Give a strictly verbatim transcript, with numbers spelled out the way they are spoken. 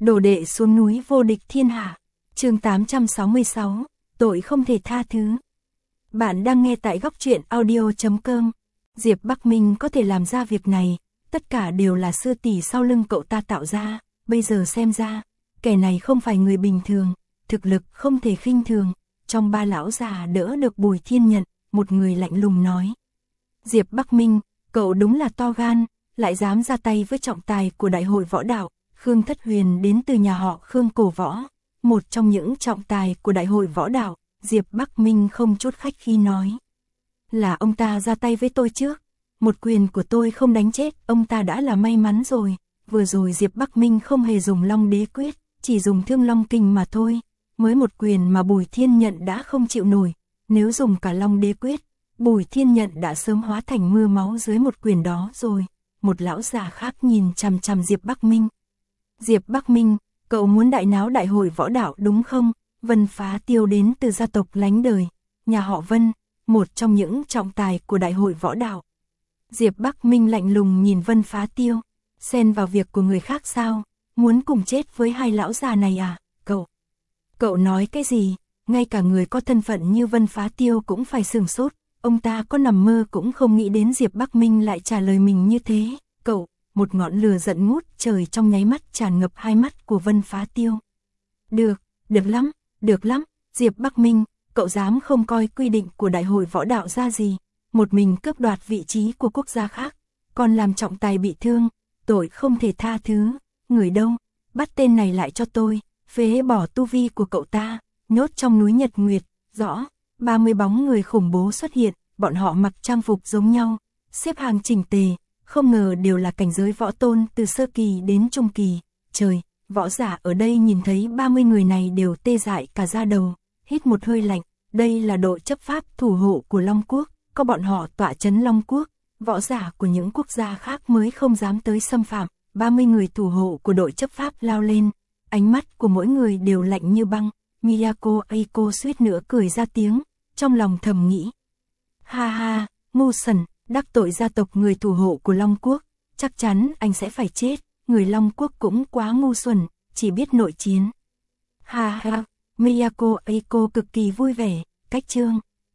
Đồ đệ xuống núi vô địch thiên hạ. Chương tám trăm sáu mươi sáu, tội không thể tha thứ. Bạn đang nghe tại góc truyện audio chấm com. Diệp Bắc Minh có thể làm ra việc này, tất cả đều là sư tỷ sau lưng cậu ta tạo ra, bây giờ xem ra, kẻ này không phải người bình thường, thực lực không thể khinh thường. Trong ba lão già đỡ được Bùi Thiên Nhận, một người lạnh lùng nói: Diệp Bắc Minh, cậu đúng là to gan, lại dám ra tay với trọng tài của đại hội võ đạo. Khương Thất Huyền đến từ nhà họ Khương cổ võ, một trong những trọng tài của đại hội võ đạo. Diệp Bắc Minh không chút khách khí nói: là ông ta ra tay với tôi trước, một quyền của tôi không đánh chết ông ta đã là may mắn rồi. Vừa rồi Diệp Bắc Minh không hề dùng Long Đế Quyết, chỉ dùng Thương Long Kình mà thôi, mới một quyền mà Bùi Thiên Nhận đã không chịu nổi, nếu dùng cả Long Đế Quyết, Bùi Thiên Nhận đã sớm hóa thành mưa máu dưới một quyền đó rồi. Một lão già khác nhìn chằm chằm Diệp Bắc Minh. Diệp Bắc Minh, cậu muốn đại náo đại hội võ đạo đúng không? Vân Phá Tiêu đến từ gia tộc lánh đời, nhà họ Vân, một trong những trọng tài của đại hội võ đạo. Diệp Bắc Minh lạnh lùng nhìn Vân Phá Tiêu, xen vào việc của người khác sao? Muốn cùng chết với hai lão già này à? Cậu, cậu nói cái gì? Ngay cả người có thân phận như Vân Phá Tiêu cũng phải sửng sốt, ông ta có nằm mơ cũng không nghĩ đến Diệp Bắc Minh lại trả lời mình như thế. Cậu, một ngọn lửa giận ngút trời trong nháy mắt tràn ngập hai mắt của Vân Phá Tiêu. Được, được lắm, được lắm, Diệp Bắc Minh, cậu dám không coi quy định của đại hội võ đạo ra gì, một mình cướp đoạt vị trí của quốc gia khác, còn làm trọng tài bị thương, tội không thể tha thứ. Người đâu, bắt tên này lại cho tôi, phế bỏ tu vi của cậu ta, nhốt trong núi Nhật Nguyệt. Rõ, ba mươi bóng người khủng bố xuất hiện, bọn họ mặc trang phục giống nhau, xếp hàng chỉnh tề, không ngờ đều là cảnh giới võ tôn từ sơ kỳ đến trung kỳ. Trời, võ giả ở đây nhìn thấy ba mươi người này đều tê dại cả da đầu, hít một hơi lạnh. Đây là đội chấp pháp thủ hộ của Long Quốc, có bọn họ tọa trấn Long Quốc, võ giả của những quốc gia khác mới không dám tới xâm phạm. ba mươi người thủ hộ của đội chấp pháp lao lên, ánh mắt của mỗi người đều lạnh như băng. Miyako Eiko suýt nữa cười ra tiếng, trong lòng thầm nghĩ: ha ha, ngu xuẩn, đắc tội gia tộc người thủ hộ của Long Quốc, chắc chắn anh sẽ phải chết. Người Long Quốc cũng quá ngu xuẩn, chỉ biết nội chiến. Ha ha, Miyako Eiko cực kỳ vui vẻ. Cách chương